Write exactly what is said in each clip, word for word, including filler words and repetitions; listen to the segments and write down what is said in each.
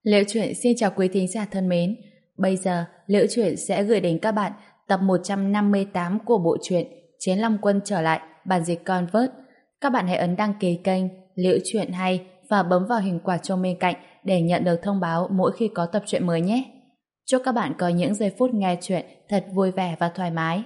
Liễu Chuyện xin chào quý thính giả thân mến. Bây giờ, Liễu Chuyện sẽ gửi đến các bạn tập một trăm năm mươi tám của bộ truyện Chiến Long Quân trở lại, bản dịch Convert. Các bạn hãy ấn đăng ký kênh Liễu Chuyện hay và bấm vào hình quả chuông bên cạnh để nhận được thông báo mỗi khi có tập truyện mới nhé. Chúc các bạn có những giây phút nghe chuyện thật vui vẻ và thoải mái.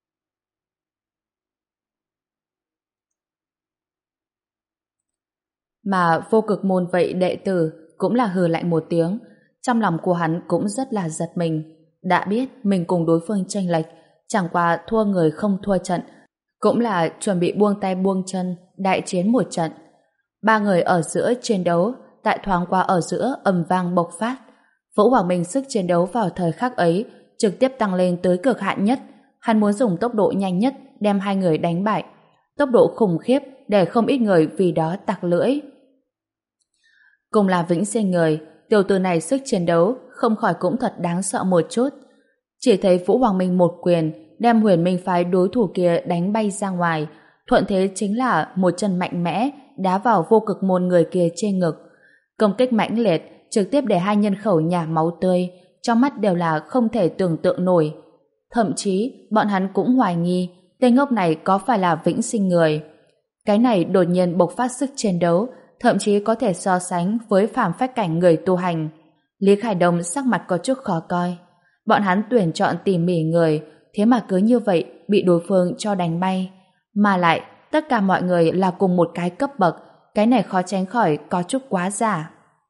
Mà Vô Cực Môn vậy đệ tử cũng là hừ lạnh một tiếng. Trong lòng của hắn cũng rất là giật mình. Đã biết mình cùng đối phương chênh lệch, chẳng qua thua người không thua trận, cũng là chuẩn bị buông tay buông chân đại chiến một trận. Ba người ở giữa chiến đấu, tại thoáng qua ở giữa ầm vang bộc phát. Vũ Hoàng Minh sức chiến đấu vào thời khắc ấy trực tiếp tăng lên tới cực hạn nhất. Hắn muốn dùng tốc độ nhanh nhất đem hai người đánh bại. Tốc độ khủng khiếp để không ít người vì đó tặc lưỡi. Cùng là vĩnh sinh người, tiểu tử này sức chiến đấu không khỏi cũng thật đáng sợ một chút. Chỉ thấy Vũ Hoàng Minh một quyền đem Huyền Minh phái đối thủ kia đánh bay ra ngoài, thuận thế chính là một chân mạnh mẽ đá vào Vô Cực Môn người kia trên ngực. Công kích mãnh liệt trực tiếp để hai nhân khẩu nhả máu tươi, trong mắt đều là không thể tưởng tượng nổi. Thậm chí bọn hắn cũng hoài nghi tên ngốc này có phải là vĩnh sinh người. Cái này đột nhiên bộc phát sức chiến đấu, thậm chí có thể so sánh với phàm phách cảnh người tu hành. Lý Khải Đông sắc mặt có chút khó coi. Bọn hắn tuyển chọn tỉ mỉ người, thế mà cứ như vậy bị đối phương cho đánh bay. Mà lại, tất cả mọi người là cùng một cái cấp bậc, cái này khó tránh khỏi có chút quá giả.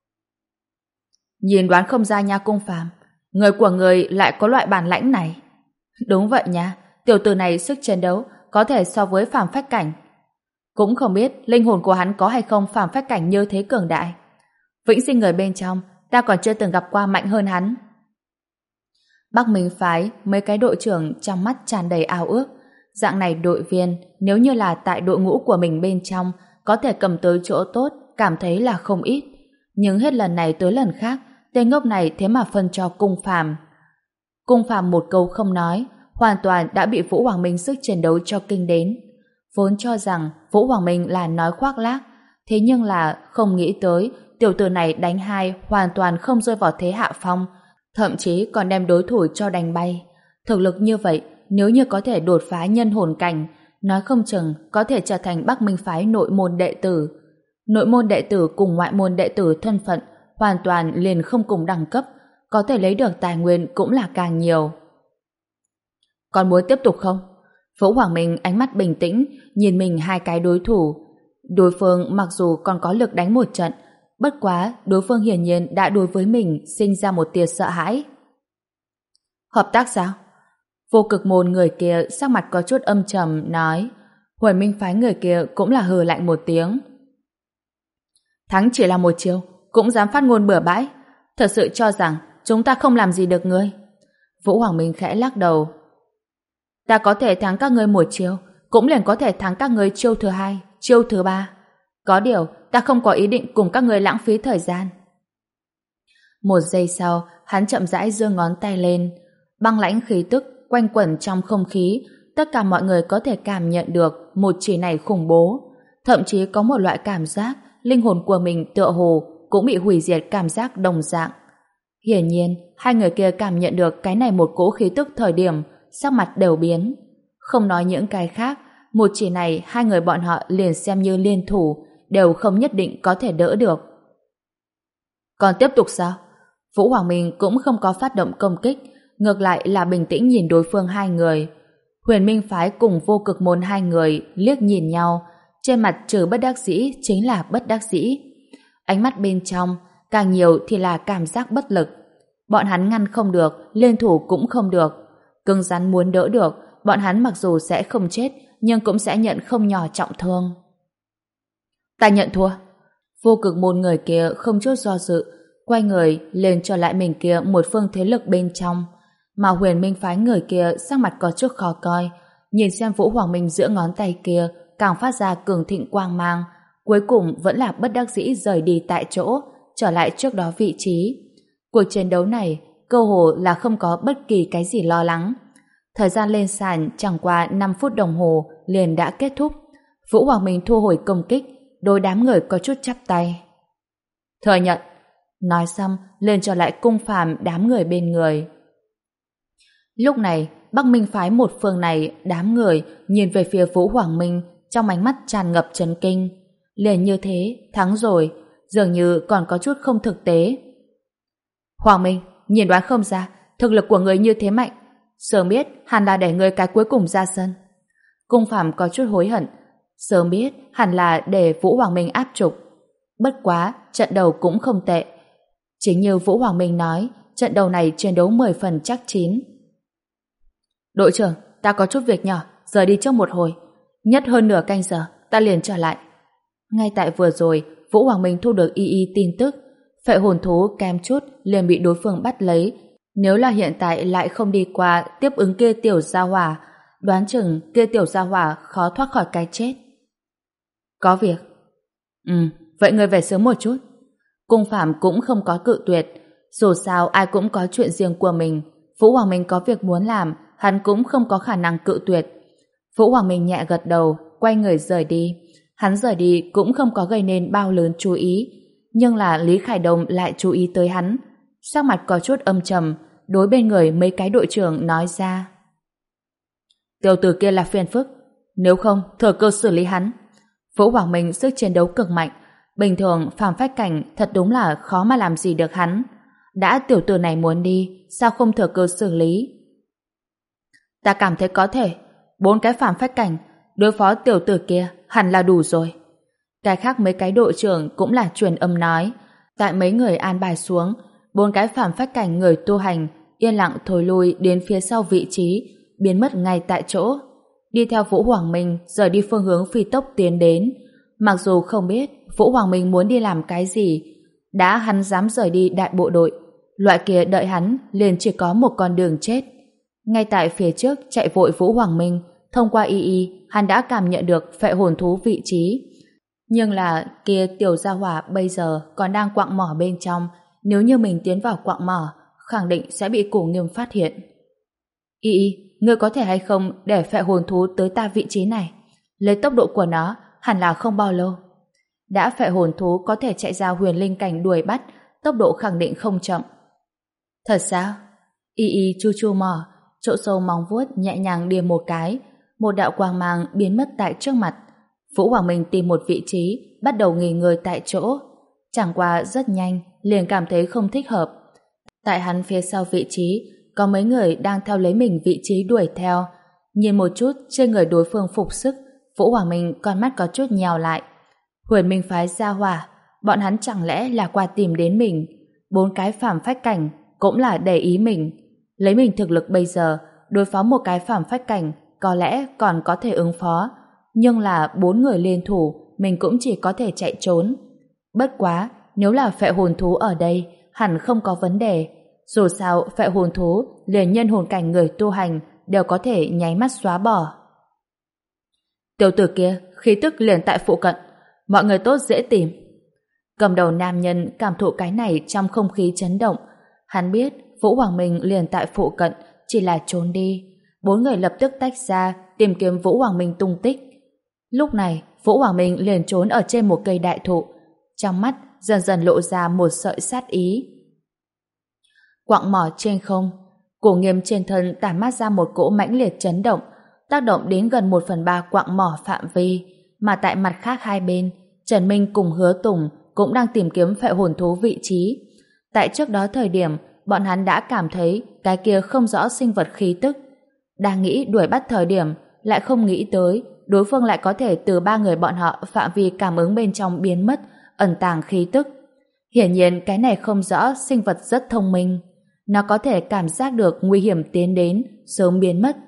Nhìn đoán không ra nha Cung Phàm, người của người lại có loại bản lãnh này. Đúng vậy nha, tiểu tử này sức chiến đấu có thể so với phàm phách cảnh. Cũng không biết linh hồn của hắn có hay không phàm phách cảnh như thế cường đại. Vĩnh sinh người bên trong, ta còn chưa từng gặp qua mạnh hơn hắn. Bắc Minh phái, mấy cái đội trưởng trong mắt tràn đầy ao ước. Dạng này đội viên, nếu như là tại đội ngũ của mình bên trong, có thể cầm tới chỗ tốt, cảm thấy là không ít. Nhưng hết lần này tới lần khác, tên ngốc này thế mà phân cho Cung Phàm. Cung Phàm một câu không nói, hoàn toàn đã bị Vũ Hoàng Minh sức chiến đấu cho kinh đến. Vốn cho rằng Vũ Hoàng Minh là nói khoác lác, thế nhưng là không nghĩ tới tiểu tử này đánh hai hoàn toàn không rơi vào thế hạ phong, thậm chí còn đem đối thủ cho đánh bay. Thực lực như vậy, nếu như có thể đột phá nhân hồn cảnh, nói không chừng có thể trở thành Bắc Minh phái nội môn đệ tử. Nội môn đệ tử cùng ngoại môn đệ tử thân phận hoàn toàn liền không cùng đẳng cấp, có thể lấy được tài nguyên cũng là càng nhiều. Còn muốn tiếp tục không? Vũ Hoàng Minh ánh mắt bình tĩnh nhìn mình hai cái đối thủ. Đối phương mặc dù còn có lực đánh một trận, bất quá đối phương hiển nhiên đã đối với mình sinh ra một tia sợ hãi. Hợp tác sao? Vô Cực Môn người kia sắc mặt có chút âm trầm nói. Huyền Minh phái người kia cũng là hừ lạnh một tiếng. Thắng chỉ là một chiêu, cũng dám phát ngôn bừa bãi, thật sự cho rằng chúng ta không làm gì được ngươi. Vũ Hoàng Minh khẽ lắc đầu. Ta có thể thắng các ngươi một chiêu, cũng liền có thể thắng các ngươi chiêu thứ hai, chiêu thứ ba. Có điều, ta không có ý định cùng các ngươi lãng phí thời gian. Một giây sau, hắn chậm rãi giơ ngón tay lên. Băng lãnh khí tức quanh quẩn trong không khí, tất cả mọi người có thể cảm nhận được một chỉ này khủng bố. Thậm chí có một loại cảm giác linh hồn của mình tựa hồ cũng bị hủy diệt cảm giác đồng dạng. Hiển nhiên, hai người kia cảm nhận được cái này một cỗ khí tức thời điểm sắc mặt đều biến. Không nói những cái khác, một chỉ này hai người bọn họ liền xem như liên thủ đều không nhất định có thể đỡ được. Còn tiếp tục sao? Vũ Hoàng Minh cũng không có phát động công kích, ngược lại là bình tĩnh nhìn đối phương hai người. Huyền Minh phái cùng Vô Cực Môn hai người liếc nhìn nhau, trên mặt trừ bất đắc dĩ chính là bất đắc dĩ. Ánh mắt bên trong càng nhiều thì là cảm giác bất lực. Bọn hắn ngăn không được, liên thủ cũng không được. Cứng rắn muốn đỡ được, bọn hắn mặc dù sẽ không chết, nhưng cũng sẽ nhận không nhỏ trọng thương. Ta nhận thua. Vô Cực Môn người kia không chút do dự, quay người lên trở lại mình kia một phương thế lực bên trong. Mà Huyền Minh phái người kia sắc mặt có chút khó coi, nhìn xem Vũ Hoàng Minh giữa ngón tay kia càng phát ra cường thịnh quang mang, cuối cùng vẫn là bất đắc dĩ rời đi tại chỗ, trở lại trước đó vị trí. Cuộc chiến đấu này cơ hồ là không có bất kỳ cái gì lo lắng. Thời gian lên sàn chẳng qua năm phút đồng hồ liền đã kết thúc. Vũ Hoàng Minh thu hồi công kích, đối đám người có chút chắp tay. Thừa nhận, Nói xong, liền trở lại cung phàm đám người bên người. Lúc này, Bắc Minh phái một phương này, đám người nhìn về phía Vũ Hoàng Minh trong ánh mắt tràn ngập chấn kinh. Liền như thế, thắng rồi, dường như còn có chút không thực tế. Hoàng Minh, nhìn đoán không ra, thực lực của người như thế mạnh. Sớm biết, hẳn là để người cái cuối cùng ra sân. Cung phàm có chút hối hận. Sớm biết, hẳn là để Vũ Hoàng Minh áp trục. Bất quá, trận đầu cũng không tệ. Chính như Vũ Hoàng Minh nói, trận đầu này chiến đấu mười phần chắc chín. Đội trưởng, ta có chút việc nhỏ, rời đi trước một hồi. Nhất hơn nửa canh giờ, ta liền trở lại. Ngay tại vừa rồi, Vũ Hoàng Minh thu được y y tin tức. Phệ hồn thú kém chút liền bị đối phương bắt lấy. Nếu là hiện tại lại không đi qua tiếp ứng kia tiểu gia hỏa, đoán chừng kia tiểu gia hỏa khó thoát khỏi cái chết. Có việc. Ừ, vậy người về sớm một chút. Cung Phạm cũng không có cự tuyệt. Dù sao ai cũng có chuyện riêng của mình. Vũ Hoàng Minh có việc muốn làm, hắn cũng không có khả năng cự tuyệt. Vũ Hoàng Minh nhẹ gật đầu, quay người rời đi. Hắn rời đi cũng không có gây nên bao lớn chú ý. Nhưng là Lý Khải Đông lại chú ý tới hắn. Sắc mặt có chút âm trầm, đối bên người mấy cái đội trưởng nói ra. Tiểu tử kia là phiền phức. Nếu không, thừa cơ xử lý hắn. Vũ Hoàng Minh sức chiến đấu cực mạnh. Bình thường, phàm phách cảnh thật đúng là khó mà làm gì được hắn. Đã tiểu tử này muốn đi, sao không thừa cơ xử lý? Ta cảm thấy có thể. Bốn cái phàm phách cảnh, đối phó tiểu tử kia hẳn là đủ rồi. Cái khác mấy cái đội trưởng cũng là truyền âm nói. Tại mấy người an bài xuống, bốn cái phàm phách cảnh người tu hành yên lặng thối lui đến phía sau vị trí, biến mất ngay tại chỗ. Đi theo Vũ Hoàng Minh rời đi phương hướng phi tốc tiến đến. Mặc dù không biết Vũ Hoàng Minh muốn đi làm cái gì, đã hắn dám rời đi đại bộ đội, loại kia đợi hắn liền chỉ có một con đường chết. Ngay tại phía trước chạy vội Vũ Hoàng Minh, thông qua y y, hắn đã cảm nhận được phệ hồn thú vị trí. Nhưng là kia tiểu gia hỏa bây giờ còn đang quặng mỏ bên trong, nếu như mình tiến vào quặng mỏ, khẳng định sẽ bị Cổ Nghiêm phát hiện. Y y, ngươi có thể hay không để phệ hồn thú tới ta vị trí này? Lấy tốc độ của nó, hẳn là không bao lâu. Đã phệ hồn thú có thể chạy ra huyền linh cảnh đuổi bắt, tốc độ khẳng định không chậm. Thật sao? Y y chu chu mỏ, chỗ sâu móng vuốt nhẹ nhàng điểm một cái, một đạo quang mang biến mất tại trước mặt. Vũ Hoàng Minh tìm một vị trí, bắt đầu nghỉ ngơi tại chỗ. Chẳng qua rất nhanh, liền cảm thấy không thích hợp. Tại hắn phía sau vị trí, có mấy người đang theo lấy mình vị trí đuổi theo. Nhìn một chút trên người đối phương phục sức, Vũ Hoàng Minh con mắt có chút nhèo lại. Huyền Minh phái gia hỏa, bọn hắn chẳng lẽ là qua tìm đến mình? Bốn cái phàm phách cảnh cũng là để ý mình. Lấy mình thực lực bây giờ, đối phó một cái phàm phách cảnh có lẽ còn có thể ứng phó. Nhưng là bốn người liên thủ, mình cũng chỉ có thể chạy trốn. Bất quá, nếu là phệ hồn thú ở đây, hẳn không có vấn đề. Dù sao, phệ hồn thú liền nhân hồn cảnh người tu hành đều có thể nháy mắt xóa bỏ. Tiểu tử kia, khí tức liền tại phụ cận. Mọi người tốt dễ tìm. Cầm đầu nam nhân cảm thụ cái này trong không khí chấn động. Hắn biết Vũ Hoàng Minh liền tại phụ cận, chỉ là trốn đi. Bốn người lập tức tách ra tìm kiếm Vũ Hoàng Minh tung tích. Lúc này, Vũ Hoàng Minh liền trốn ở trên một cây đại thụ. Trong mắt dần dần lộ ra một sợi sát ý. Quặng mỏ trên không, Cổ Nghiêm trên thân tản mát ra một cỗ mãnh liệt chấn động, tác động đến gần một phần ba quặng mỏ phạm vi, mà tại mặt khác hai bên, Trần Minh cùng Hứa Tùng cũng đang tìm kiếm phệ hồn thú vị trí. Tại trước đó thời điểm, bọn hắn đã cảm thấy cái kia không rõ sinh vật khí tức. Đang nghĩ đuổi bắt thời điểm, lại không nghĩ tới đối phương lại có thể từ ba người bọn họ phạm vi cảm ứng bên trong biến mất, ẩn tàng khí tức. Hiển nhiên cái này không rõ sinh vật rất thông minh. Nó có thể cảm giác được nguy hiểm tiến đến, sớm biến mất.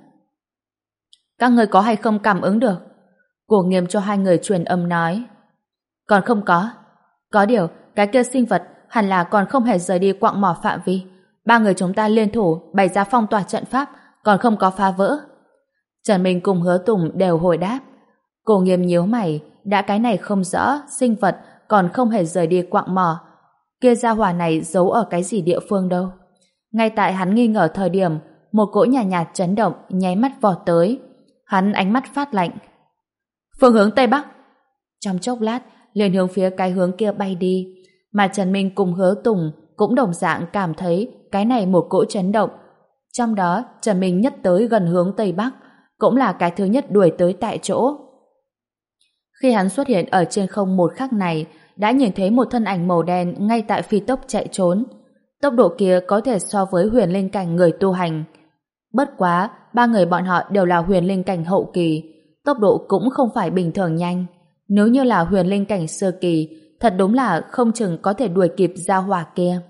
Các người có hay không cảm ứng được? Cổ Nghiêm cho hai người truyền âm nói. Còn không có. Có điều, cái kia sinh vật hẳn là còn không hề rời đi quặng mỏ phạm vi. Ba người chúng ta liên thủ bày ra phong tỏa trận pháp, còn không có phá vỡ. Trần Minh cùng Hứa Tùng đều hồi đáp. Cổ Nghiêm nhíu mày, đã cái này không rõ sinh vật còn không hề rời đi quặng mỏ. Kia gia hỏa này giấu ở cái gì địa phương đâu? Ngay tại hắn nghi ngờ thời điểm, một cỗ nhạt nhạt chấn động nháy mắt vọt tới. Hắn ánh mắt phát lạnh. Phương hướng Tây Bắc. Trong chốc lát, liền hướng phía cái hướng kia bay đi. mà Trần Minh cùng Hứa Tùng cũng đồng dạng cảm thấy cái này một cỗ chấn động. Trong đó, Trần Minh nhất tới gần hướng Tây Bắc, cũng là cái thứ nhất đuổi tới tại chỗ. Khi hắn xuất hiện ở trên không một khắc này, đã nhìn thấy một thân ảnh màu đen ngay tại phi tốc chạy trốn. Tốc độ kia có thể so với huyền linh cảnh người tu hành. Bất quá, ba người bọn họ đều là huyền linh cảnh hậu kỳ, tốc độ cũng không phải bình thường nhanh. Nếu như là huyền linh cảnh sơ kỳ, thật đúng là không chừng có thể đuổi kịp gia hỏa kia.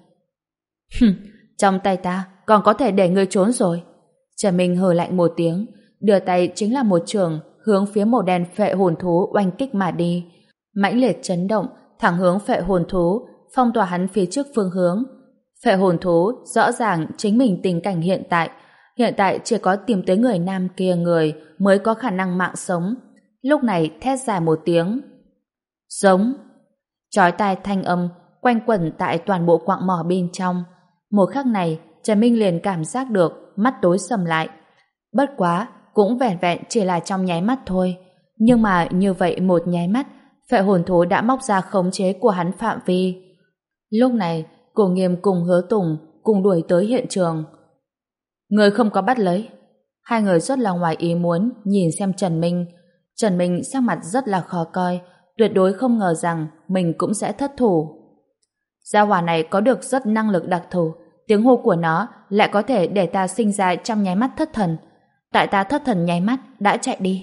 Trong tay ta còn có thể để ngươi trốn rồi. Trần Minh hừ lạnh một tiếng, đưa tay chính là một trường hướng phía màu đen phệ hồn thú oanh kích mà đi. Mãnh liệt chấn động, thẳng hướng phệ hồn thú, phong tỏa hắn phía trước phương hướng. Phệ hồn thú rõ ràng chính mình tình cảnh hiện tại, hiện tại chỉ có tìm tới người nam kia người mới có khả năng mạng sống. Lúc này thét dài một tiếng. Giống. Chói tai thanh âm quanh quẩn tại toàn bộ quặng mỏ bên trong. Một khắc này, Trần Minh liền cảm giác được mắt tối sầm lại. Bất quá, cũng vẻn vẹn chỉ là trong nháy mắt thôi. Nhưng mà như vậy một nháy mắt, phệ hồn thú đã móc ra khống chế của hắn phạm vi. Lúc này, Cổ Nghiêm cùng Hứa Tùng cùng đuổi tới hiện trường. Người không có bắt lấy. Hai người rất là ngoài ý muốn nhìn xem Trần Minh. Trần Minh sắc mặt rất là khó coi, tuyệt đối không ngờ rằng mình cũng sẽ thất thủ. Gia hỏa này có được rất năng lực đặc thù, tiếng hô của nó lại có thể để ta sinh ra trong nháy mắt thất thần. Tại ta thất thần nháy mắt đã chạy đi.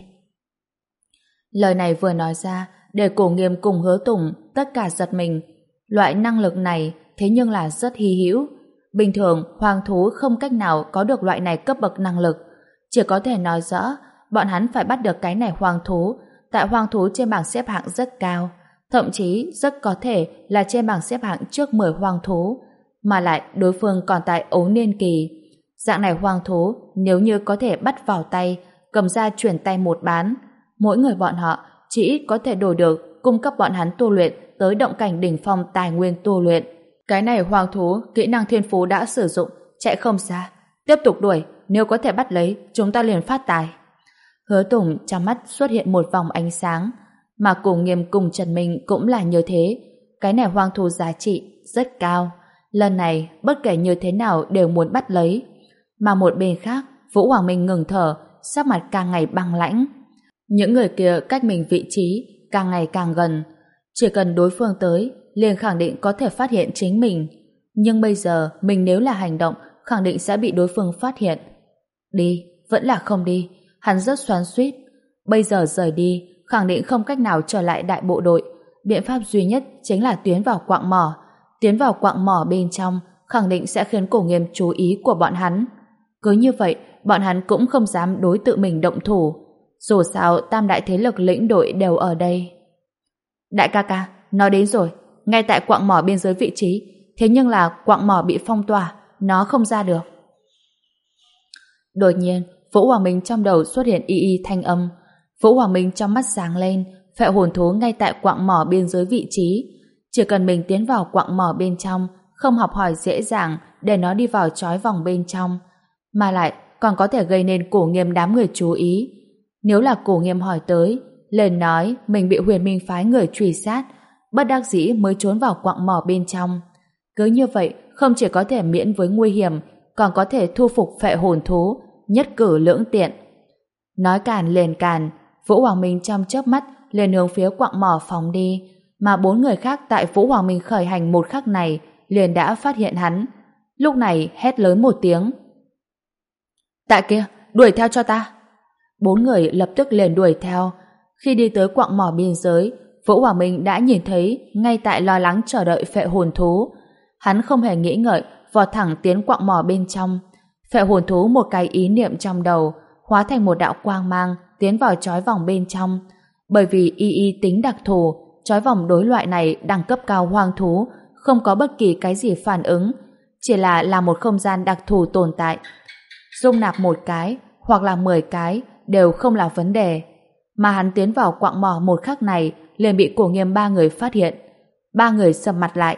Lời này vừa nói ra để Cổ Nghiêm cùng Hứa Tùng tất cả giật mình. Loại năng lực này thế nhưng là rất hy hữu. Bình thường hoang thú không cách nào có được loại này cấp bậc năng lực. Chỉ có thể nói rõ bọn hắn phải bắt được cái này hoang thú. Tại hoang thú trên bảng xếp hạng rất cao, thậm chí rất có thể là trên bảng xếp hạng trước mười hoang thú, mà lại đối phương còn tại ấu niên kỳ. Dạng này hoang thú nếu như có thể bắt vào tay, cầm ra chuyển tay một bán, mỗi người bọn họ chỉ có thể đổi được cung cấp bọn hắn tu luyện tới động cảnh đỉnh phong tài nguyên tu luyện. Cái này hoang thú kỹ năng thiên phú đã sử dụng, chạy không xa, tiếp tục đuổi, nếu có thể bắt lấy chúng ta liền phát tài. Hứa Tùng trong mắt xuất hiện một vòng ánh sáng, mà Cổ Nghiêm cùng Trần Minh cũng là như thế. Cái này hoang thú giá trị rất cao, lần này bất kể như thế nào đều muốn bắt lấy. Mà một bên khác, Vũ Hoàng Minh ngừng thở, sắc mặt càng ngày băng lãnh. Những người kia cách mình vị trí càng ngày càng gần, chỉ cần đối phương tới liền khẳng định có thể phát hiện chính mình. Nhưng bây giờ mình nếu là hành động khẳng định sẽ bị đối phương phát hiện. Đi, vẫn là không đi. Hắn rất xoắn xuýt. Bây giờ rời đi khẳng định không cách nào trở lại đại bộ đội. Biện pháp duy nhất chính là tiến vào quặng mỏ. Tiến vào quặng mỏ bên trong khẳng định sẽ khiến Cổ Nghiêm chú ý của bọn hắn. Cứ như vậy bọn hắn cũng không dám đối tự mình động thủ. Dù sao tam đại thế lực lĩnh đội đều ở đây. Đại ca ca, nó đến rồi, ngay tại quặng mỏ biên giới vị trí, thế nhưng là quặng mỏ bị phong tỏa, nó không ra được. Đột nhiên, Vũ Hoàng Minh trong đầu xuất hiện y y thanh âm. Vũ Hoàng Minh trong mắt sáng lên, phệ hồn thú ngay tại quặng mỏ biên giới vị trí. Chỉ cần mình tiến vào quặng mỏ bên trong, không học hỏi dễ dàng để nó đi vào trói vòng bên trong, mà lại còn có thể gây nên Cổ Nghiêm đám người chú ý. Nếu là Cổ Nghiêm hỏi tới, liền nói mình bị Huyền Minh phái người truy sát, bất đắc dĩ mới trốn vào quặng mỏ bên trong. Cứ như vậy, không chỉ có thể miễn với nguy hiểm, còn có thể thu phục phệ hồn thú, nhất cử lưỡng tiện. Nói càn liền càn, Vũ Hoàng Minh trong chớp mắt liền hướng phía quặng mỏ phóng đi, mà bốn người khác tại Vũ Hoàng Minh khởi hành một khắc này liền đã phát hiện hắn. Lúc này hét lớn một tiếng. Tại kia, đuổi theo cho ta. Bốn người lập tức liền đuổi theo. Khi đi tới quặng mỏ biên giới, Vũ Hoàng Minh đã nhìn thấy ngay tại lo lắng chờ đợi phệ hồn thú. Hắn không hề nghĩ ngợi, vọt thẳng tiến quặng mỏ bên trong. Phệ hồn thú một cái ý niệm trong đầu, hóa thành một đạo quang mang tiến vào trói vòng bên trong. Bởi vì y y tính đặc thù, trói vòng đối loại này đẳng cấp cao hoang thú không có bất kỳ cái gì phản ứng, chỉ là là một không gian đặc thù tồn tại. Dung nạp một cái hoặc là mười cái đều không là vấn đề. Mà hắn tiến vào quặng mỏ một khắc này liền bị Cổ Nghiêm ba người phát hiện. Ba người sầm mặt lại.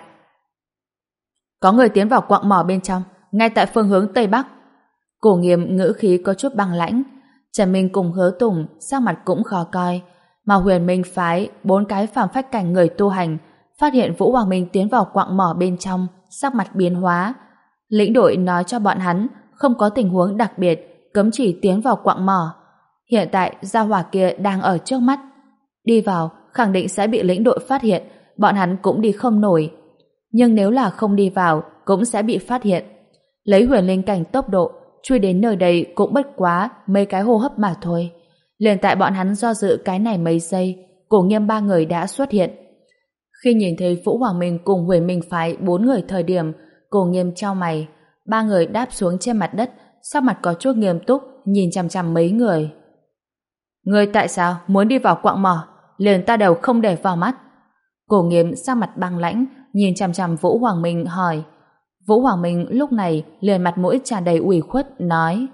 Có người tiến vào quặng mỏ bên trong, ngay tại phương hướng Tây Bắc. Cổ Nghiêm ngữ khí có chút băng lãnh. Trần Minh cùng Hứa Tùng sắc mặt cũng khó coi, mà Huyền Minh phái bốn cái phàm phách cảnh người tu hành phát hiện Vũ Hoàng Minh tiến vào quặng mỏ bên trong, sắc mặt biến hóa. Lĩnh đội nói cho bọn hắn không có tình huống đặc biệt, cấm chỉ tiến vào quặng mỏ. Hiện tại gia hỏa kia đang ở trước mắt. Đi vào, khẳng định sẽ bị lĩnh đội phát hiện, bọn hắn cũng đi không nổi. Nhưng nếu là không đi vào, cũng sẽ bị phát hiện. Lấy huyền linh cảnh tốc độ, truy đến nơi đây cũng bất quá mấy cái hô hấp mà thôi. Liền tại bọn hắn do dự cái này mấy giây, Cổ Nghiêm ba người đã xuất hiện. Khi nhìn thấy Vũ Hoàng Minh cùng Huyền Minh phái bốn người thời điểm, Cổ Nghiêm chau mày. Ba người đáp xuống trên mặt đất, sắc mặt có chút nghiêm túc, nhìn chằm chằm mấy người. Người tại sao muốn đi vào quặng mỏ? Liền ta đều không để vào mắt. Cổ Nghiêm sắc mặt băng lãnh, nhìn chằm chằm Vũ Hoàng Minh hỏi. Vũ Hoàng Minh lúc này liền mặt mũi tràn đầy ủy khuất, nói: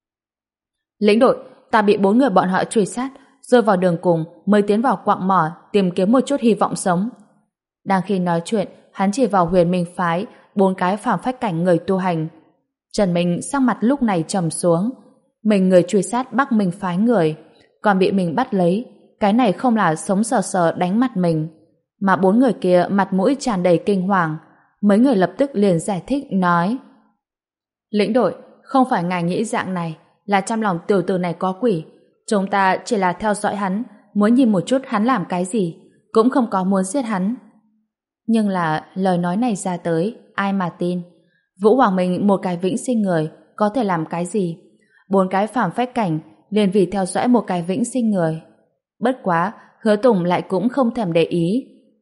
Lĩnh đội, ta bị bốn người bọn họ truy sát, rơi vào đường cùng mới tiến vào quặng mỏ tìm kiếm một chút hy vọng sống. Đang khi nói chuyện, hắn chỉ vào Huyền Minh phái bốn cái phàm phách cảnh người tu hành. Trần Minh sắc mặt lúc này trầm xuống. Mình người truy sát Bắc Minh phái người, còn bị mình bắt lấy, cái này không là sống sờ sờ đánh mặt mình. Mà bốn người kia mặt mũi tràn đầy kinh hoàng. Mấy người lập tức liền giải thích nói: Lĩnh đội, không phải ngài nghĩ dạng này, là trong lòng tiểu tử này có quỷ. Chúng ta chỉ là theo dõi hắn, muốn nhìn một chút hắn làm cái gì, cũng không có muốn giết hắn. Nhưng là lời nói này ra tới, ai mà tin? Vũ Hoàng Minh một cái vĩnh sinh người có thể làm cái gì? Bốn cái phàm phách cảnh liền vì theo dõi một cái vĩnh sinh người. Bất quá, Hứa Tùng lại cũng không thèm để ý.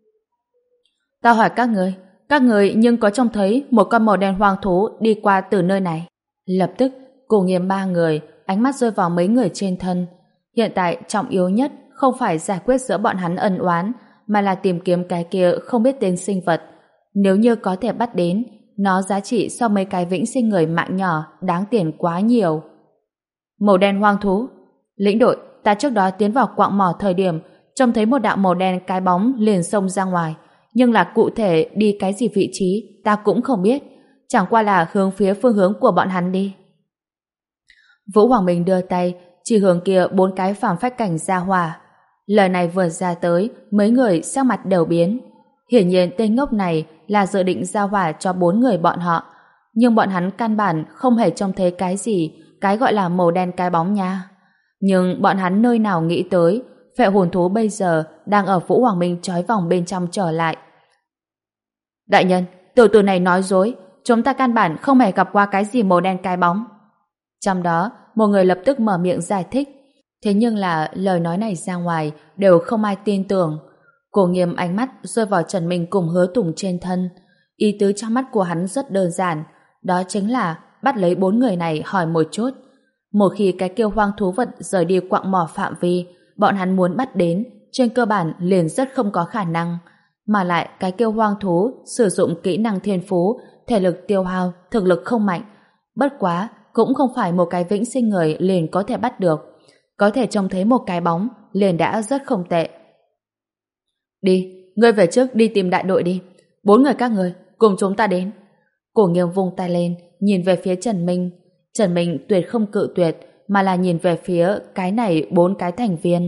Ta hỏi các người, các người nhưng có trông thấy một con màu đen hoang thú đi qua từ nơi này? Lập tức, Cổ Nghiêm ba người ánh mắt rơi vào mấy người trên thân. Hiện tại trọng yếu nhất không phải giải quyết giữa bọn hắn ân oán, mà là tìm kiếm cái kia không biết tên sinh vật. Nếu như có thể bắt đến, nó giá trị so mấy cái vĩnh sinh người mạng nhỏ đáng tiền quá nhiều. Màu đen hoang thú. Lĩnh đội, ta trước đó tiến vào quặng mỏ thời điểm trông thấy một đạo màu đen cái bóng liền xông ra ngoài, nhưng là cụ thể đi cái gì vị trí ta cũng không biết, chẳng qua là hướng phía phương hướng của bọn hắn đi. Vũ Hoàng Minh đưa tay chỉ hướng kia bốn cái phàm phách cảnh ra hỏa. Lời này vừa ra tới, mấy người sắc mặt đều biến. Hiển nhiên tên ngốc này là dự định giao hỏa cho bốn người bọn họ, nhưng bọn hắn căn bản không hề trông thấy cái gì cái gọi là màu đen cái bóng nha. Nhưng bọn hắn nơi nào nghĩ tới phệ hồn thú bây giờ đang ở Vũ Hoàng Minh trói vòng bên trong trở lại. Đại nhân, tiểu tử này nói dối, chúng ta căn bản không hề gặp qua cái gì màu đen cái bóng. Trong đó, một người lập tức mở miệng giải thích. Thế nhưng là lời nói này ra ngoài đều không ai tin tưởng. Cổ Nghiêm ánh mắt rơi vào Trần Minh cùng Hứa Tùng trên thân. Ý tứ trong mắt của hắn rất đơn giản, đó chính là bắt lấy bốn người này hỏi một chút. Một khi cái kêu hoang thú vật rời đi quặng mỏ phạm vi, bọn hắn muốn bắt đến, trên cơ bản liền rất không có khả năng. Mà lại cái kêu hoang thú sử dụng kỹ năng thiên phú, thể lực tiêu hao, thực lực không mạnh. Bất quá, cũng không phải một cái vĩnh sinh người liền có thể bắt được. Có thể trông thấy một cái bóng liền đã rất không tệ. Đi, ngươi về trước đi tìm đại đội đi. Bốn người các người, cùng chúng ta đến. Cổ Nghiêm vung tay lên, nhìn về phía Trần Minh. Trần Minh tuyệt không cự tuyệt, mà là nhìn về phía cái này bốn cái thành viên.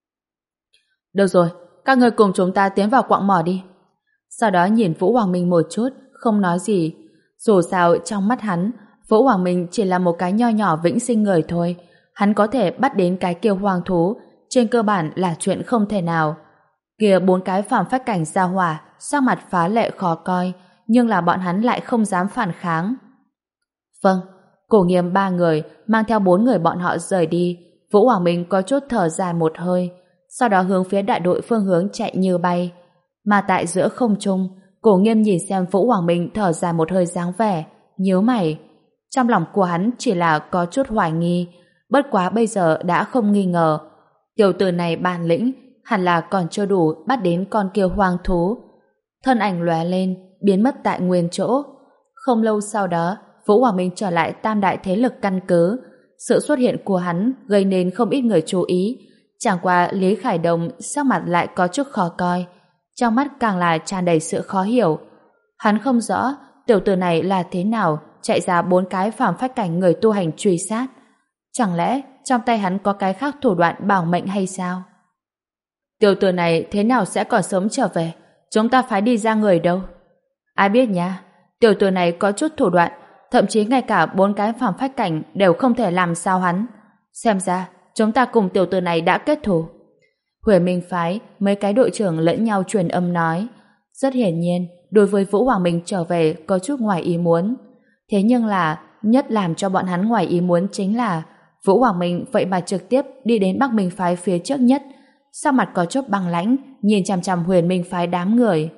Được rồi, các ngươi cùng chúng ta tiến vào quặng mỏ đi. Sau đó nhìn Vũ Hoàng Minh một chút, không nói gì. Dù sao trong mắt hắn, Vũ Hoàng Minh chỉ là một cái nho nhỏ vĩnh sinh người thôi. Hắn có thể bắt đến cái kiêu hoang thú, trên cơ bản là chuyện không thể nào. Kìa bốn cái phàm phách cảnh ra hỏa, sắc mặt phá lệ khó coi, nhưng là bọn hắn lại không dám phản kháng. Vâng, Cổ Nghiêm ba người mang theo bốn người bọn họ rời đi. Vũ Hoàng Minh có chút thở dài một hơi, sau đó hướng phía đại đội phương hướng chạy như bay. Mà tại giữa không trung, Cổ Nghiêm nhìn xem Vũ Hoàng Minh thở dài một hơi dáng vẻ, nhíu mày. Trong lòng của hắn chỉ là có chút hoài nghi, bất quá bây giờ đã không nghi ngờ. Tiểu tử này bản lĩnh hẳn là còn chưa đủ bắt đến con kia hoang thú. Thân ảnh lóe lên, biến mất tại nguyên chỗ. Không lâu sau đó, Vũ Hoàng Minh trở lại tam đại thế lực căn cứ. Sự xuất hiện của hắn gây nên không ít người chú ý. Chẳng qua Lý Khải Đồng sắc mặt lại có chút khó coi, trong mắt càng là tràn đầy sự khó hiểu. Hắn không rõ tiểu tử này là thế nào chạy ra bốn cái phàm phách cảnh người tu hành truy sát. Chẳng lẽ trong tay hắn có cái khác thủ đoạn bảo mệnh hay sao? Tiểu tử này thế nào sẽ còn sớm trở về? chúng ta phái đi ra người đâu? Ai biết nha, tiểu tử này có chút thủ đoạn, thậm chí ngay cả bốn cái phàm phách cảnh đều không thể làm sao hắn. Xem ra, chúng ta cùng tiểu tử này đã kết thù. Huyền Minh phái, mấy cái đội trưởng lẫn nhau truyền âm nói. Rất hiển nhiên, đối với Vũ Hoàng Minh trở về có chút ngoài ý muốn. Thế nhưng là, nhất làm cho bọn hắn ngoài ý muốn chính là Vũ Hoàng Minh vậy mà trực tiếp đi đến Bắc Minh phái phía trước nhất, sắc mặt có chút băng lãnh, nhìn chằm chằm Huyền Minh phái đám người.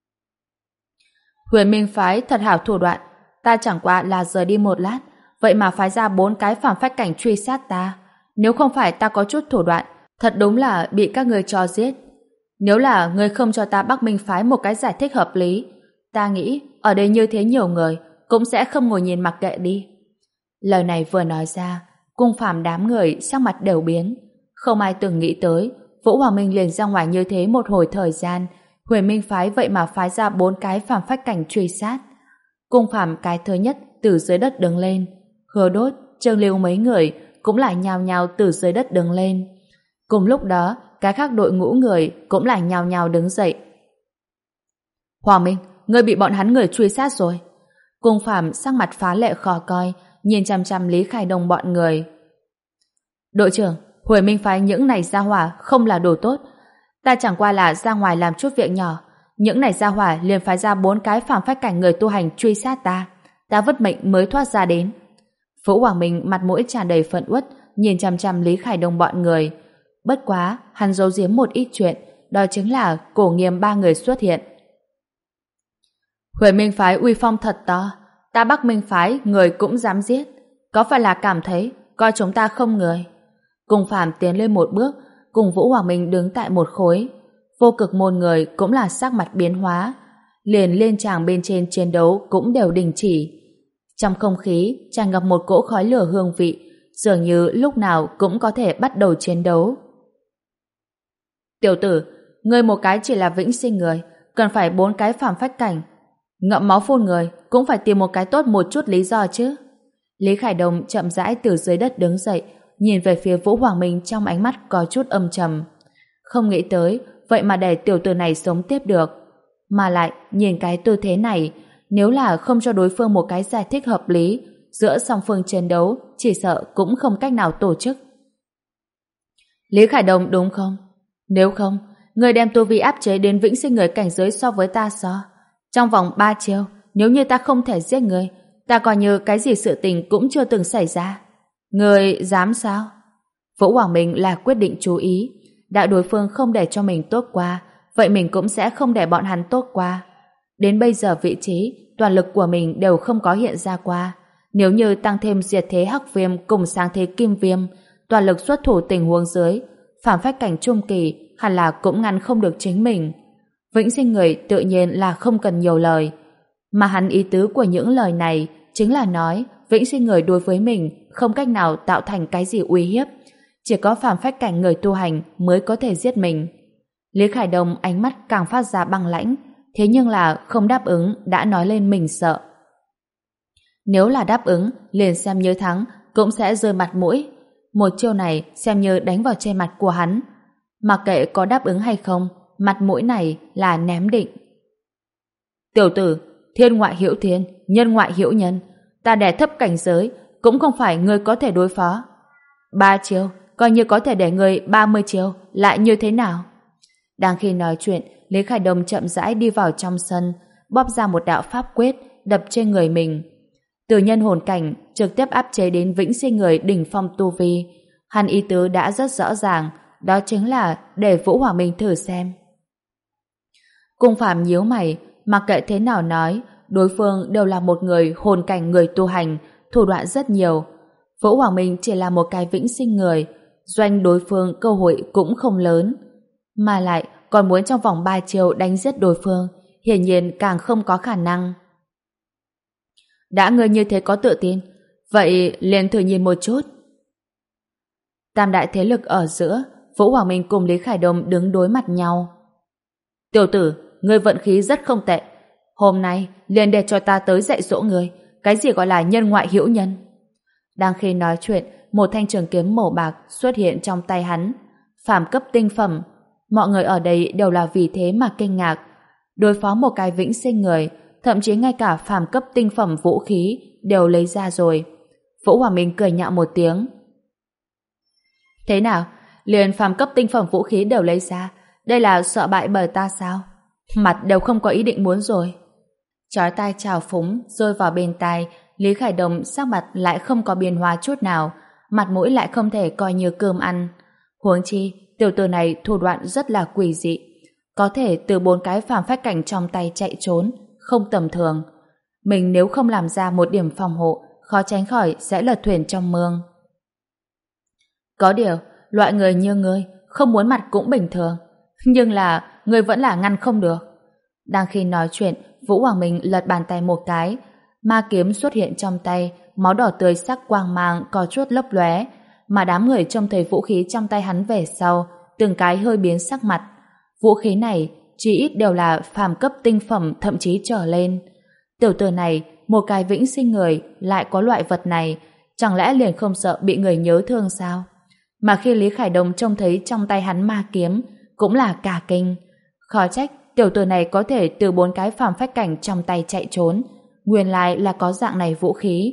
Huyền Minh phái thật hảo thủ đoạn, ta chẳng qua là rời đi một lát, vậy mà phái ra bốn cái phàm phách cảnh truy sát ta. Nếu không phải ta có chút thủ đoạn, thật đúng là bị các người cho giết. Nếu là người không cho ta Bắc Minh phái một cái giải thích hợp lý, ta nghĩ ở đây như thế nhiều người cũng sẽ không ngồi nhìn mặc kệ đi. Lời này vừa nói ra, cung phàm đám người sắc mặt đều biến. Không ai từng nghĩ tới Vũ Hoàng Minh liền ra ngoài như thế một hồi thời gian, Huyền Minh phái vậy mà phái ra bốn cái phàm phách cảnh truy sát. Cung phàm cái thứ nhất từ dưới đất đứng lên, Hứa Đốt, Trương Lưu mấy người cũng lại nhào nhào từ dưới đất đứng lên. Cùng lúc đó, cái khác đội ngũ người cũng lại nhào nhào đứng dậy. Hoàng Minh, ngươi bị bọn hắn người truy sát rồi. Cung phàm sắc mặt phá lệ khó coi, nhìn chằm chằm Lý Khải Đông bọn người. Đội trưởng, Huyền Minh phái những này ra hỏa không là đồ tốt. Ta chẳng qua là ra ngoài làm chút việc nhỏ, những này ra hỏa liền phái ra bốn cái phàm phách cảnh người tu hành truy sát ta. Ta vất mệnh mới thoát ra đến. Vũ Hoàng Minh mặt mũi tràn đầy phẫn uất, nhìn chằm chằm Lý Khải Đông bọn người. Bất quá, hắn giấu giếm một ít chuyện, đó chính là Cổ Nghiêm ba người xuất hiện. Huyền Minh phái uy phong thật to, ta Bắc Minh phái người cũng dám giết, có phải là cảm thấy coi chúng ta không người? Cung phàm tiến lên một bước, cùng Vũ Hoàng Minh đứng tại một khối. Vô cực môn người cũng là sắc mặt biến hóa, liền lên tràng bên trên chiến đấu cũng đều đình chỉ. Trong không khí tràn ngập một cỗ khói lửa hương vị, dường như lúc nào cũng có thể bắt đầu chiến đấu. Tiểu tử, ngươi một cái chỉ là vĩnh sinh người, cần phải bốn cái phàm phách cảnh. Ngậm máu phun người cũng phải tìm một cái tốt một chút lý do chứ. Lý Khải Đông chậm rãi từ dưới đất đứng dậy, nhìn về phía Vũ Hoàng Minh trong ánh mắt có chút âm trầm. Không nghĩ tới, vậy mà để tiểu tử này sống tiếp được. Mà lại, nhìn cái tư thế này, nếu là không cho đối phương một cái giải thích hợp lý, giữa song phương chiến đấu, chỉ sợ cũng không cách nào tổ chức. Lý Khải Đông đúng không? Nếu không, người đem tu vi áp chế đến vĩnh sinh người cảnh giới so với ta so. Trong vòng ba chiêu, nếu như ta không thể giết người, ta coi như cái gì sự tình cũng chưa từng xảy ra. Người dám sao? Vũ Hoàng Minh là quyết định chú ý. Đã đối phương không để cho mình tốt qua, vậy mình cũng sẽ không để bọn hắn tốt qua. Đến bây giờ vị trí, toàn lực của mình đều không có hiện ra qua. Nếu như tăng thêm diệt thế hắc viêm cùng sáng thế kim viêm, toàn lực xuất thủ tình huống dưới, phàm phách cảnh trung kỳ hẳn là cũng ngăn không được chính mình. Vĩnh sinh người tự nhiên là không cần nhiều lời. Mà hắn ý tứ của những lời này chính là nói vĩnh sinh người đối với mình không cách nào tạo thành cái gì uy hiếp. Chỉ có phàm phách cảnh người tu hành mới có thể giết mình. Lý Khải Đông ánh mắt càng phát ra băng lãnh, thế nhưng là không đáp ứng đã nói lên mình sợ. Nếu là đáp ứng, liền xem như thắng, cũng sẽ rơi mặt mũi. Một chiêu này xem như đánh vào trên mặt của hắn. Mặc kệ có đáp ứng hay không, mặt mũi này là ném định. Tiểu tử, thiên ngoại hữu thiên, nhân ngoại hữu nhân, ta đè thấp cảnh giới, cũng không phải ngươi có thể đối phó. Ba chiêu, coi như có thể để ngươi ba mươi chiêu, lại như thế nào? Đang khi nói chuyện, Lý Khải Đông chậm rãi đi vào trong sân, bóp ra một đạo pháp quyết, đập trên người mình. Từ nhân hồn cảnh trực tiếp áp chế đến vĩnh sinh người đỉnh phong tu vi. Hắn ý tứ đã rất rõ ràng, đó chính là để Vũ Hoàng Minh thử xem. Cung Phạm nhíu mày, mặc kệ thế nào nói, đối phương đều là một người hồn cảnh người tu hành, thủ đoạn rất nhiều. Vũ Hoàng Minh chỉ là một cái vĩnh sinh người, doanh đối phương cơ hội cũng không lớn. Mà lại còn muốn trong vòng ba chiêu đánh giết đối phương, hiển nhiên càng không có khả năng. Đã ngươi như thế có tự tin, vậy liền thử nhìn một chút. Tam đại thế lực ở giữa, Vũ Hoàng Minh cùng Lý Khải Đông đứng đối mặt nhau. Tiểu tử, ngươi vận khí rất không tệ. Hôm nay liền để cho ta tới dạy dỗ ngươi cái gì gọi là nhân ngoại hữu nhân. Đang khi nói chuyện, một thanh trường kiếm màu bạc xuất hiện trong tay hắn, phàm cấp tinh phẩm. Mọi người ở đây đều là vì thế mà kinh ngạc. Đối phó một cái vĩnh sinh người, thậm chí ngay cả phàm cấp tinh phẩm vũ khí đều lấy ra rồi. Vũ Hoàng Minh cười nhạo một tiếng. Thế nào? Liền phàm cấp tinh phẩm vũ khí đều lấy ra. Đây là sợ bại bởi ta sao? Mặt đều không có ý định muốn rồi. Chói tai trào phúng rơi vào bên tai, Lý Khải Đồng sắc mặt lại không có biến hóa chút nào, mặt mũi lại không thể coi như cơm ăn. Huống chi, tiểu tử này thủ đoạn rất là quỷ dị, có thể từ bốn cái phàm phách cảnh trong tay chạy trốn, không tầm thường. Mình nếu không làm ra một điểm phòng hộ, khó tránh khỏi sẽ lật thuyền trong mương. Có điều, loại người như ngươi không muốn mặt cũng bình thường, nhưng là ngươi vẫn là ngăn không được. Đang khi nói chuyện, Vũ Hoàng Minh lật bàn tay một cái, ma kiếm xuất hiện trong tay, máu đỏ tươi sắc quang mang có chút lấp lóe, mà đám người trông thấy vũ khí trong tay hắn về sau, từng cái hơi biến sắc mặt. Vũ khí này chỉ ít đều là phàm cấp tinh phẩm, thậm chí trở lên. Tiểu tử này, một cái vĩnh sinh người lại có loại vật này, chẳng lẽ liền không sợ bị người nhớ thương sao? Mà khi Lý Khải Đồng trông thấy trong tay hắn ma kiếm, cũng là cả kinh. Khó trách tiểu tử này có thể từ bốn cái phàm phách cảnh trong tay chạy trốn, nguyên lai là có dạng này vũ khí.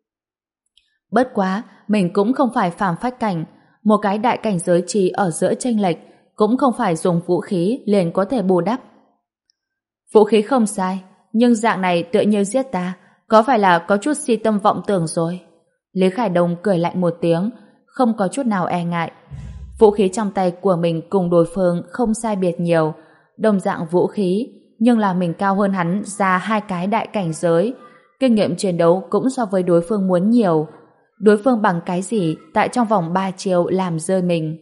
Bất quá, mình cũng không phải phàm phách cảnh, một cái đại cảnh giới trì ở giữa chênh lệch, cũng không phải dùng vũ khí liền có thể bù đắp. Vũ khí không sai, nhưng dạng này tựa như giết ta, có phải là có chút si tâm vọng tưởng rồi? Lý Khải Đồng cười lạnh một tiếng, không có chút nào e ngại. Vũ khí trong tay của mình cùng đối phương không sai biệt nhiều, đồng dạng vũ khí, nhưng là mình cao hơn hắn ra hai cái đại cảnh giới, kinh nghiệm chiến đấu cũng so với đối phương muốn nhiều. Đối phương bằng cái gì tại trong vòng ba chiều làm rơi mình?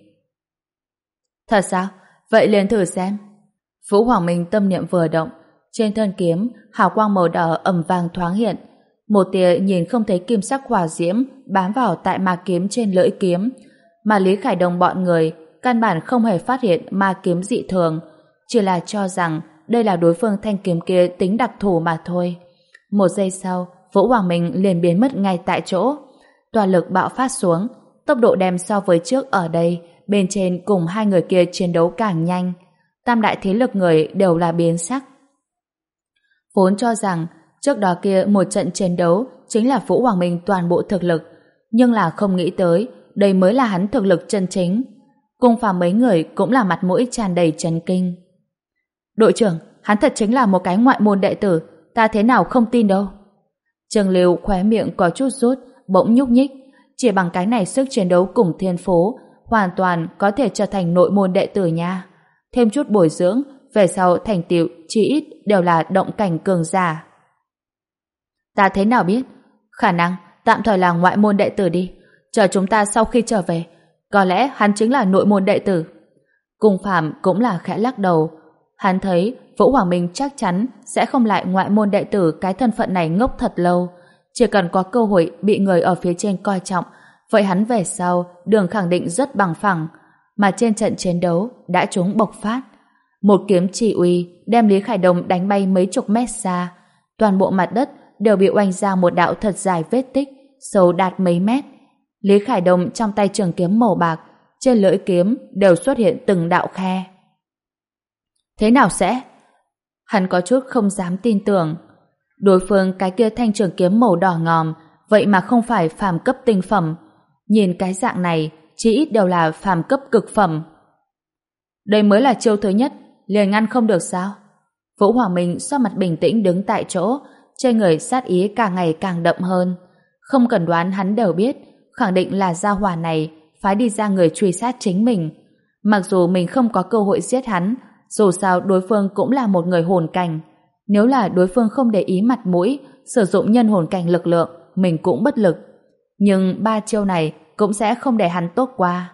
Thật sao? Vậy liền thử xem. Vũ Hoàng Minh tâm niệm vừa động, trên thân kiếm hào quang màu đỏ ầm vang thoáng hiện, một tia nhìn không thấy kim sắc hỏa diễm bám vào tại ma kiếm trên lưỡi kiếm, mà Lý Khải Đồng bọn người căn bản không hề phát hiện ma kiếm dị thường, chỉ là cho rằng đây là đối phương thanh kiếm kia tính đặc thù mà thôi. Một giây sau, Vũ Hoàng Minh liền biến mất ngay tại chỗ, toàn lực bạo phát xuống, tốc độ đem so với trước ở đây, bên trên cùng hai người kia chiến đấu càng nhanh. Tam đại thế lực người đều là biến sắc. Vốn cho rằng trước đó kia một trận chiến đấu chính là Vũ Hoàng Minh toàn bộ thực lực, nhưng là không nghĩ tới đây mới là hắn thực lực chân chính. Cùng phàm mấy người cũng là mặt mũi tràn đầy chấn kinh. Đội trưởng, hắn thật chính là một cái ngoại môn đệ tử, ta thế nào không tin đâu. Trương Lưu khóe miệng có chút rút, bỗng nhúc nhích, chỉ bằng cái này sức chiến đấu cùng thiên phố, hoàn toàn có thể trở thành nội môn đệ tử nha. Thêm chút bồi dưỡng, về sau thành tựu chỉ ít đều là động cảnh cường giả. Ta thế nào biết? Khả năng tạm thời là ngoại môn đệ tử đi, chờ chúng ta sau khi trở về, có lẽ hắn chính là nội môn đệ tử. Cung Phạm cũng là khẽ lắc đầu. Hắn thấy Vũ Hoàng Minh chắc chắn sẽ không lại ngoại môn đệ tử cái thân phận này ngốc thật lâu. Chỉ cần có cơ hội bị người ở phía trên coi trọng, vậy hắn về sau đường khẳng định rất bằng phẳng. Mà trên trận chiến đấu đã trúng bộc phát. Một kiếm chỉ uy đem Lý Khải Đồng đánh bay mấy chục mét xa. Toàn bộ mặt đất đều bị oanh ra một đạo thật dài vết tích, sâu đạt mấy mét. Lý Khải Đồng trong tay trường kiếm màu bạc, trên lưỡi kiếm đều xuất hiện từng đạo khe. Thế nào sẽ? Hắn có chút không dám tin tưởng. Đối phương cái kia thanh trường kiếm màu đỏ ngòm, vậy mà không phải phàm cấp tinh phẩm. Nhìn cái dạng này, chỉ ít đều là phàm cấp cực phẩm. Đây mới là chiêu thứ nhất, liền ngăn không được sao? Vũ Hoàng Minh so mặt bình tĩnh đứng tại chỗ, trên người sát ý càng ngày càng đậm hơn. Không cần đoán hắn đều biết, khẳng định là gia hỏa này phái đi ra người truy sát chính mình. Mặc dù mình không có cơ hội giết hắn, dù sao đối phương cũng là một người hồn cảnh. Nếu là đối phương không để ý mặt mũi, sử dụng nhân hồn cảnh lực lượng, mình cũng bất lực. Nhưng ba chiêu này cũng sẽ không để hắn tốt qua.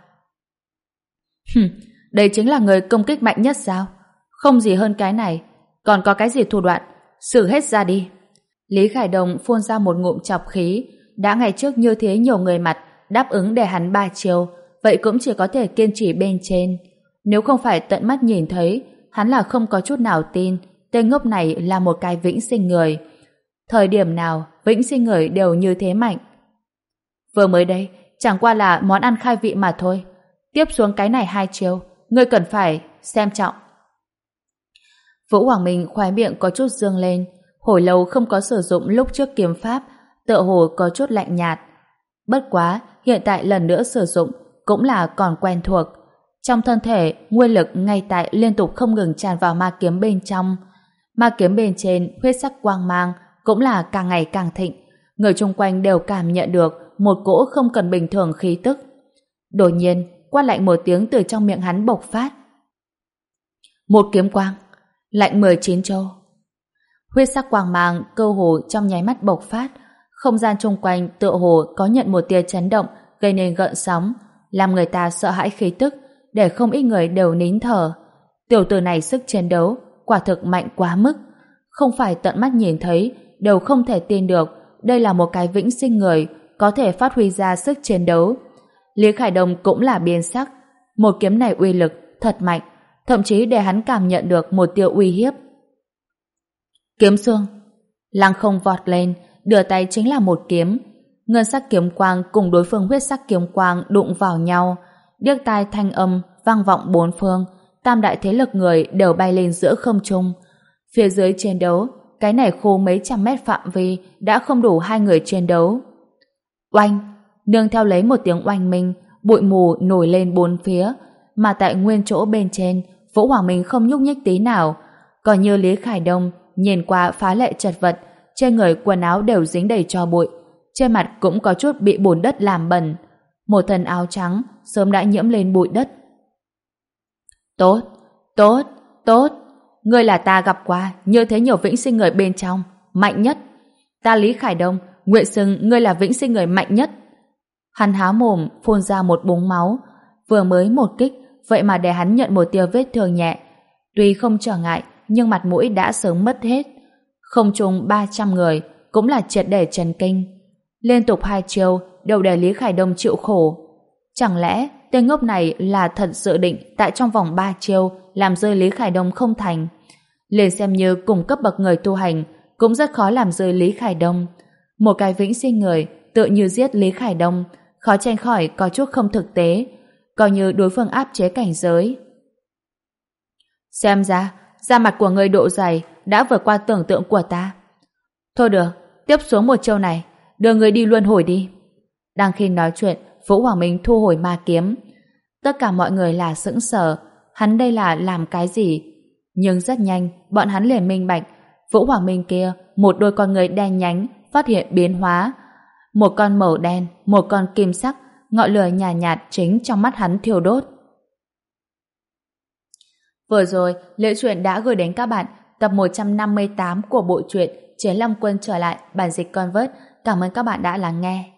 Hừm, đây chính là người công kích mạnh nhất sao? Không gì hơn cái này. Còn có cái gì thủ đoạn? Sử hết ra đi. Lý Khải Đồng phun ra một ngụm chọc khí. Đã ngày trước như thế nhiều người mặt đáp ứng để hắn ba chiêu, vậy cũng chỉ có thể kiên trì bên trên. Nếu không phải tận mắt nhìn thấy, hắn là không có chút nào tin tên ngốc này là một cái vĩnh sinh người. Thời điểm nào vĩnh sinh người đều như thế mạnh. Vừa mới đây, chẳng qua là món ăn khai vị mà thôi. Tiếp xuống cái này hai chiêu, ngươi cần phải xem trọng. Vũ Hoàng Minh khóe miệng có chút dương lên, hồi lâu không có sử dụng lúc trước kiếm pháp, tựa hồ có chút lạnh nhạt. Bất quá, hiện tại lần nữa sử dụng cũng là còn quen thuộc. Trong thân thể, nguyên lực ngay tại liên tục không ngừng tràn vào ma kiếm bên trong. Ma kiếm bên trên, huyết sắc quang mang cũng là càng ngày càng thịnh. Người chung quanh đều cảm nhận được một cỗ không cần bình thường khí tức. Đột nhiên, quát lạnh một tiếng từ trong miệng hắn bộc phát. Một kiếm quang, lạnh mười chín châu. Huyết sắc quang mang cơ hồ trong nháy mắt bộc phát, không gian chung quanh tựa hồ có nhận một tia chấn động, gây nên gợn sóng, làm người ta sợ hãi khí tức, để không ít người đều nín thở. Tiểu tử này sức chiến đấu quả thực mạnh quá mức, không phải tận mắt nhìn thấy đều không thể tin được đây là một cái vĩnh sinh người có thể phát huy ra sức chiến đấu. Lý Khải Đông cũng là biến sắc, một kiếm này uy lực thật mạnh, thậm chí để hắn cảm nhận được một tia uy hiếp. Kiếm xương, Lăng Không vọt lên, đưa tay chính là một kiếm. Ngân sắc kiếm quang cùng đối phương huyết sắc kiếm quang đụng vào nhau, điếc tai thanh âm vang vọng bốn phương, tam đại thế lực người đều bay lên giữa không trung. Phía dưới chiến đấu, cái này khu mấy trăm mét phạm vi đã không đủ hai người chiến đấu. Oanh, nương theo lấy một tiếng oanh minh, bụi mù nổi lên bốn phía, mà tại nguyên chỗ bên trên, Vũ Hoàng Minh không nhúc nhích tí nào, còn như Lý Khải Đông nhìn qua phá lệ chật vật, trên người quần áo đều dính đầy tro bụi, trên mặt cũng có chút bị bùn đất làm bẩn, một thân áo trắng sớm đã nhiễm lên bụi đất. Tốt, tốt, tốt, ngươi là ta gặp qua như thế nhiều vĩnh sinh người bên trong, mạnh nhất. Ta Lý Khải Đông nguyện xưng ngươi là vĩnh sinh người mạnh nhất. Hắn há mồm phun ra một búng máu, vừa mới một kích, vậy mà để hắn nhận một tia vết thương nhẹ. Tuy không trở ngại, nhưng mặt mũi đã sớm mất hết. Không chung ba trăm người, cũng là triệt để chấn kinh. Liên tục hai chiêu, đều để Lý Khải Đông chịu khổ. Chẳng lẽ tên ngốc này là thật sự định tại trong vòng ba chiêu làm rơi Lý Khải Đông không thành? Liền xem như cùng cấp bậc người tu hành, cũng rất khó làm rơi Lý Khải Đông. Một cái vĩnh sinh người tự như giết Lý Khải Đông, khó tránh khỏi có chút không thực tế, coi như đối phương áp chế cảnh giới. Xem ra, da mặt của người độ dày đã vượt qua tưởng tượng của ta. Thôi được, tiếp xuống một chiêu này, đưa người đi luân hồi đi. Đang khi nói chuyện, Vũ Hoàng Minh thu hồi ma kiếm. Tất cả mọi người là sững sờ, hắn đây là làm cái gì? Nhưng rất nhanh, bọn hắn liền minh bạch, Vũ Hoàng Minh kia, một đôi con người đen nhánh, phát hiện biến hóa. Một con màu đen, một con kim sắc, ngọn lửa nhàn nhạt, nhạt chính trong mắt hắn thiêu đốt. Vừa rồi, Liễu Chuyện đã gửi đến các bạn tập một trăm năm mươi tám của bộ truyện Chiến Long Quân trở lại, bản dịch Convert. Cảm ơn các bạn đã lắng nghe.